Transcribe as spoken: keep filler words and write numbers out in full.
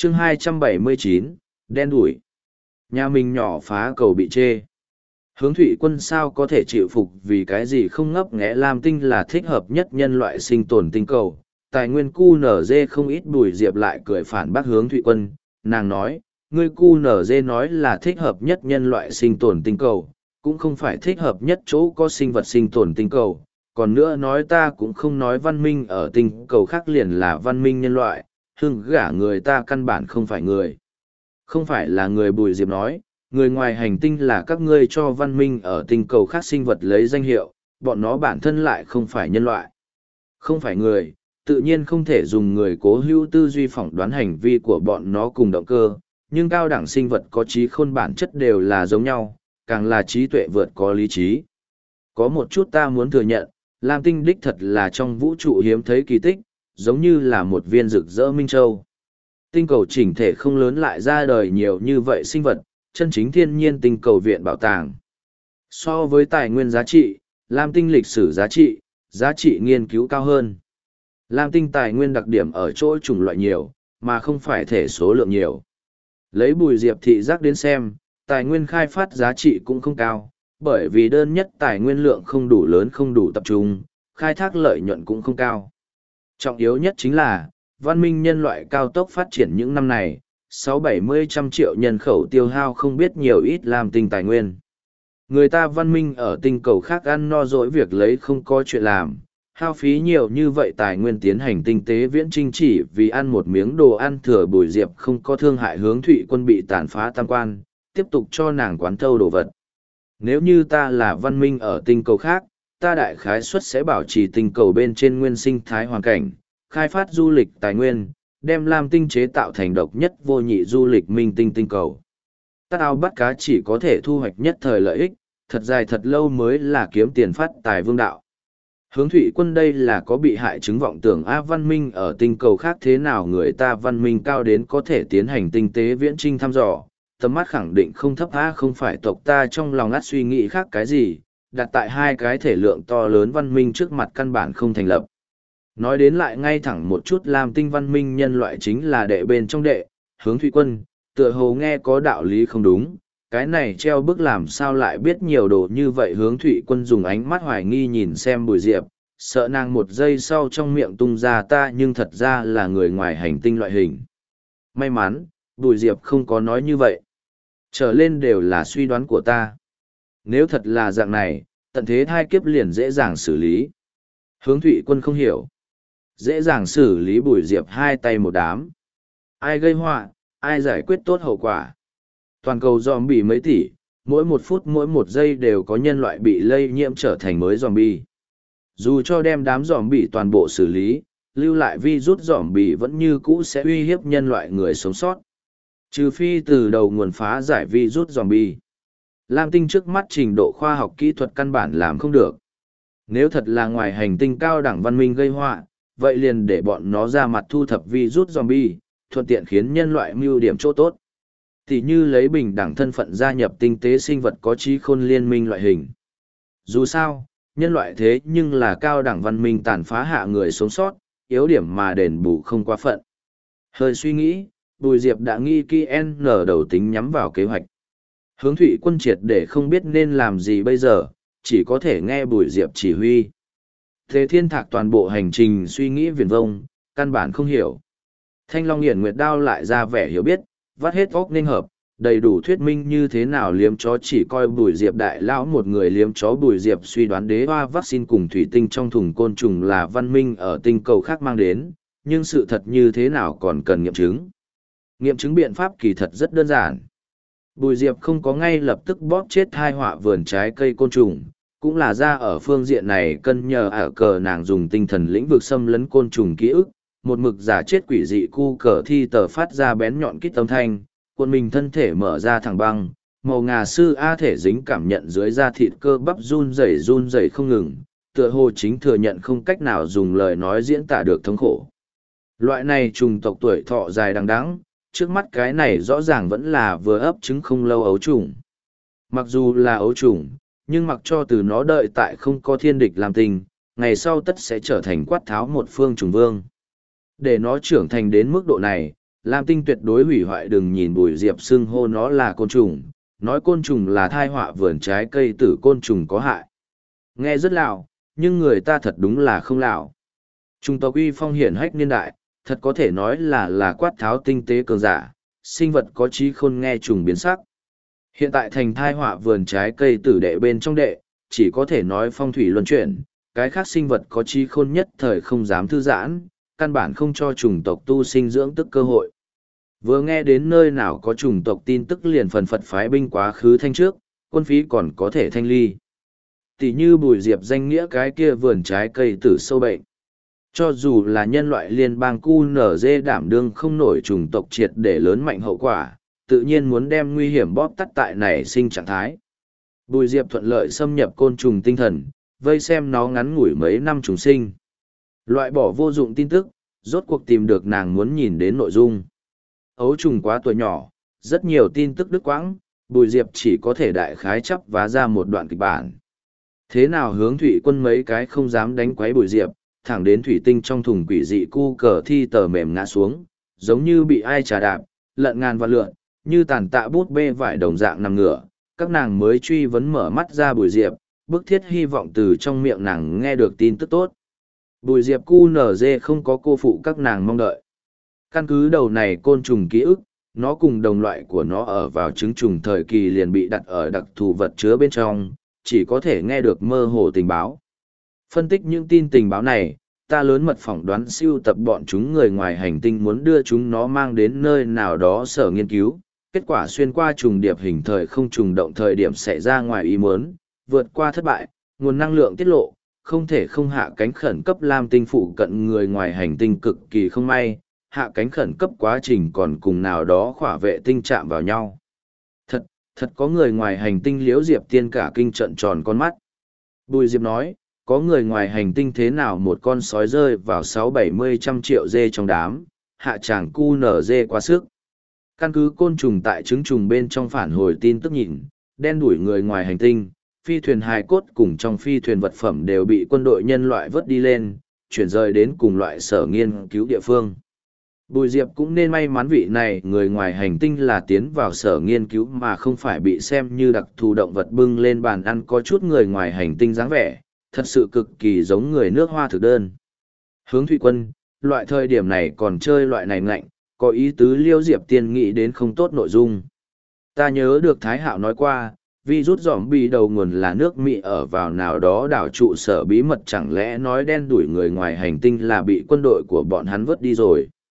chương hai trăm bảy mươi chín, đen đủi. Nhà mình nhỏ phá cầu bị chê. Hướng thủy quân sao có thể chịu phục vì cái gì không ngấp nghé Lam Tinh là thích hợp nhất nhân loại sinh tồn tinh cầu. Tài nguyên cu nở dê không ít. Bùi Diệp lại cười phản bác hướng thủy quân. Nàng nói, ngươi cu nở dê nói là thích hợp nhất nhân loại sinh tồn tinh cầu, cũng không phải thích hợp nhất chỗ có sinh vật sinh tồn tinh cầu. Còn nữa nói ta cũng không nói văn minh ở tinh cầu khác liền là văn minh nhân loại, hưng gả người ta căn bản không phải người. Không phải là người. Bùi Diệp nói, người ngoài hành tinh là các ngươi cho văn minh ở tinh cầu khác sinh vật lấy danh hiệu, bọn nó bản thân lại không phải nhân loại. Không phải người, tự nhiên không thể dùng người cố hữu tư duy phỏng đoán hành vi của bọn nó cùng động cơ, nhưng cao đẳng sinh vật có trí khôn bản chất đều là giống nhau, càng là trí tuệ vượt có lý trí. Có một chút ta muốn thừa nhận, Lam Tinh đích thật là trong vũ trụ hiếm thấy kỳ tích, giống như là một viên rực rỡ minh châu. Tinh cầu chỉnh thể không lớn lại ra đời nhiều như vậy sinh vật, chân chính thiên nhiên tinh cầu viện bảo tàng. So với tài nguyên giá trị, Lam Tinh lịch sử giá trị, giá trị nghiên cứu cao hơn. Lam Tinh tài nguyên đặc điểm ở chỗ chủng loại nhiều, mà không phải thể số lượng nhiều. Lấy Bùi Diệp thị giác đến xem, tài nguyên khai phát giá trị cũng không cao, bởi vì đơn nhất tài nguyên lượng không đủ lớn không đủ tập trung, khai thác lợi nhuận cũng không cao. Trọng yếu nhất chính là, văn minh nhân loại cao tốc phát triển những năm này, sáu bảy mươi trăm triệu nhân khẩu tiêu hao không biết nhiều ít Lam Tinh tài nguyên. Người ta văn minh ở tinh cầu khác ăn no dỗi việc lấy không có chuyện làm, hao phí nhiều như vậy tài nguyên tiến hành tinh tế viễn trinh chỉ vì ăn một miếng đồ ăn thừa. Bùi Diệp không có thương hại hướng thụy quân bị tàn phá tam quan, tiếp tục cho nàng quán thâu đồ vật. Nếu như ta là văn minh ở tinh cầu khác, ta đại khái suất sẽ bảo trì tinh cầu bên trên nguyên sinh thái hoàn cảnh, khai phát du lịch tài nguyên, đem Lam Tinh chế tạo thành độc nhất vô nhị du lịch minh tinh tinh cầu. Tát ao bắt cá chỉ có thể thu hoạch nhất thời lợi ích, thật dài thật lâu mới là kiếm tiền phát tài vương đạo. Hướng thủy quân đây là có bị hại chứng vọng tưởng A văn minh ở tinh cầu khác thế nào người ta văn minh cao đến có thể tiến hành tinh tế viễn trinh thăm dò, tầm mắt khẳng định không thấp A không phải tộc ta trong lòng át suy nghĩ khác cái gì, đặt tại hai cái thể lượng to lớn văn minh trước mặt căn bản không thành lập. Nói đến lại ngay thẳng một chút Lam Tinh văn minh nhân loại chính là đệ bên trong đệ, hướng thủy quân, tựa hồ nghe có đạo lý không đúng, cái này treo bức làm sao lại biết nhiều đồ như vậy. Hướng thủy quân dùng ánh mắt hoài nghi nhìn xem Bùi Diệp, sợ nàng một giây sau trong miệng tung ra ta nhưng thật ra là người ngoài hành tinh loại hình. May mắn, Bùi Diệp không có nói như vậy. Trở lên đều là suy đoán của ta. Nếu thật là dạng này, tận thế thai kiếp liền dễ dàng xử lý. Hướng thủy quân không hiểu. Dễ dàng xử lý. Bùi Diệp hai tay một đám. Ai gây họa, ai giải quyết tốt hậu quả. Toàn cầu zombie mấy tỷ, mỗi một phút mỗi một giây đều có nhân loại bị lây nhiễm trở thành mới zombie. Dù cho đem đám zombie toàn bộ xử lý, lưu lại virus zombie vẫn như cũ sẽ uy hiếp nhân loại người sống sót. Trừ phi từ đầu nguồn phá giải virus zombie. Lam Tinh trước mắt trình độ khoa học kỹ thuật căn bản làm không được. Nếu thật là ngoài hành tinh cao đẳng văn minh gây họa, vậy liền để bọn nó ra mặt thu thập virus zombie, thuận tiện khiến nhân loại mưu điểm chỗ tốt. Thì như lấy bình đẳng thân phận gia nhập tinh tế sinh vật có trí khôn liên minh loại hình. Dù sao, nhân loại thế nhưng là cao đẳng văn minh tàn phá hạ người sống sót, yếu điểm mà đền bù không quá phận. Hơi suy nghĩ, Bùi Diệp đã nghi kỹ N đầu tính nhắm vào kế hoạch. Hướng thủy quân triệt để không biết nên làm gì bây giờ, chỉ có thể nghe Bùi Diệp chỉ huy. Thế Thiên Thạc toàn bộ hành trình suy nghĩ viển vông, căn bản không hiểu. Thanh Long Hiển Nguyệt Đao lại ra vẻ hiểu biết, vắt hết óc nên hợp, đầy đủ thuyết minh như thế nào liếm chó chỉ coi Bùi Diệp đại lão một người liếm chó. Bùi Diệp suy đoán đế hoa vaccine cùng thủy tinh trong thùng côn trùng là văn minh ở tinh cầu khác mang đến, nhưng sự thật như thế nào còn cần nghiệm chứng. Nghiệm chứng biện pháp kỳ thật rất đơn giản. Bùi Diệp không có ngay lập tức bóp chết thai họa vườn trái cây côn trùng, cũng là ra ở phương diện này cân nhờ ở cờ nàng dùng tinh thần lĩnh vực xâm lấn côn trùng ký ức, một mực giả chết quỷ dị cu cờ thi tờ phát ra bén nhọn kít âm thanh, quân mình thân thể mở ra thẳng băng, màu ngà sư A thể dính cảm nhận dưới da thịt cơ bắp run rẩy run rẩy không ngừng, tựa hồ chính thừa nhận không cách nào dùng lời nói diễn tả được thống khổ. Loại này trùng tộc tuổi thọ dài đằng đẵng, trước mắt cái này rõ ràng vẫn là vừa ấp trứng không lâu ấu trùng. Mặc dù là ấu trùng, nhưng mặc cho từ nó đợi tại không có thiên địch làm tình, ngày sau tất sẽ trở thành quát tháo một phương trùng vương. Để nó trưởng thành đến mức độ này, Lam Tinh tuyệt đối hủy hoại, đừng nhìn Bùi Diệp xưng hô nó là côn trùng, nói côn trùng là thai họa vườn trái cây tử côn trùng có hại. Nghe rất lạo, nhưng người ta thật đúng là không lạo. Trùng tộc uy phong hiển hách niên đại, thật có thể nói là là quát tháo tinh tế cường giả, sinh vật có trí khôn nghe trùng biến sắc. Hiện tại thành thai họa vườn trái cây tử đệ bên trong đệ, chỉ có thể nói phong thủy luân chuyển, cái khác sinh vật có trí khôn nhất thời không dám thư giãn, căn bản không cho chủng tộc tu sinh dưỡng tức cơ hội. Vừa nghe đến nơi nào có chủng tộc tin tức liền phần phật phái binh quá khứ thanh trước, quân phí còn có thể thanh ly. Tỷ như Bùi Diệp danh nghĩa cái kia vườn trái cây tử sâu bệnh. Cho dù là nhân loại liên bang cu nở dê đảm đương không nổi chủng tộc triệt để lớn mạnh hậu quả, tự nhiên muốn đem nguy hiểm bóp tắt tại nảy sinh trạng thái. Bùi Diệp thuận lợi xâm nhập côn trùng tinh thần, vây xem nó ngắn ngủi mấy năm trùng sinh. Loại bỏ vô dụng tin tức, rốt cuộc tìm được nàng muốn nhìn đến nội dung. Ấu trùng quá tuổi nhỏ, rất nhiều tin tức đứt quãng, Bùi Diệp chỉ có thể đại khái chấp vá ra một đoạn kịch bản. Thế nào hướng thủy quân mấy cái không dám đánh quấy Bùi Diệp, thẳng đến thủy tinh trong thùng quỷ dị cu cờ thi tờ mềm ngã xuống, giống như bị ai trà đạp, lận ngàn vạn lượn, như tàn tạ bút bê vải đồng dạng nằm ngửa, các nàng mới truy vấn mở mắt ra Bùi Diệp, bức thiết hy vọng từ trong miệng nàng nghe được tin tức tốt. Bùi Diệp cu nở dê không có cô phụ các nàng mong đợi. Căn cứ đầu này côn trùng ký ức, nó cùng đồng loại của nó ở vào trứng trùng thời kỳ liền bị đặt ở đặc thù vật chứa bên trong, chỉ có thể nghe được mơ hồ tình báo. Phân tích những tin tình báo này, ta lớn mật phỏng đoán siêu tập bọn chúng người ngoài hành tinh muốn đưa chúng nó mang đến nơi nào đó sở nghiên cứu. Kết quả xuyên qua trùng điệp hình thời không trùng động thời điểm xảy ra ngoài ý muốn, vượt qua thất bại, nguồn năng lượng tiết lộ, không thể không hạ cánh khẩn cấp Lam Tinh phụ cận người ngoài hành tinh cực kỳ không may, hạ cánh khẩn cấp quá trình còn cùng nào đó khỏa vệ tinh chạm vào nhau. Thật, thật có người ngoài hành tinh Liễu Diệp Tiên cả kinh trận tròn con mắt. Bùi Diệp nói, có người ngoài hành tinh thế nào một con sói rơi vào sáu bảy mươi trăm triệu dê trong đám, hạ tràng cu nở dê quá sức. Căn cứ côn trùng tại trứng trùng bên trong phản hồi tin tức nhìn, đen đuổi người ngoài hành tinh, phi thuyền hài cốt cùng trong phi thuyền vật phẩm đều bị quân đội nhân loại vớt đi lên, chuyển rời đến cùng loại sở nghiên cứu địa phương. Bùi Diệp cũng nên may mắn vị này người ngoài hành tinh là tiến vào sở nghiên cứu mà không phải bị xem như đặc thù động vật bưng lên bàn ăn, có chút người ngoài hành tinh dáng vẻ, thật sự cực kỳ giống người nước Hoa thực đơn. Hướng Thụy Quân, loại thời điểm này còn chơi loại này ngạnh, có ý tứ Liêu Diệp Tiên nghĩ đến không tốt nội dung. Ta nhớ được Thái Hạo nói qua, virus zombie đầu nguồn là nước Mỹ ở vào nào đó đảo trụ sở bí mật, chẳng lẽ nói đen đuổi người ngoài hành tinh là bị quân đội của bọn hắn vớt đi rồi.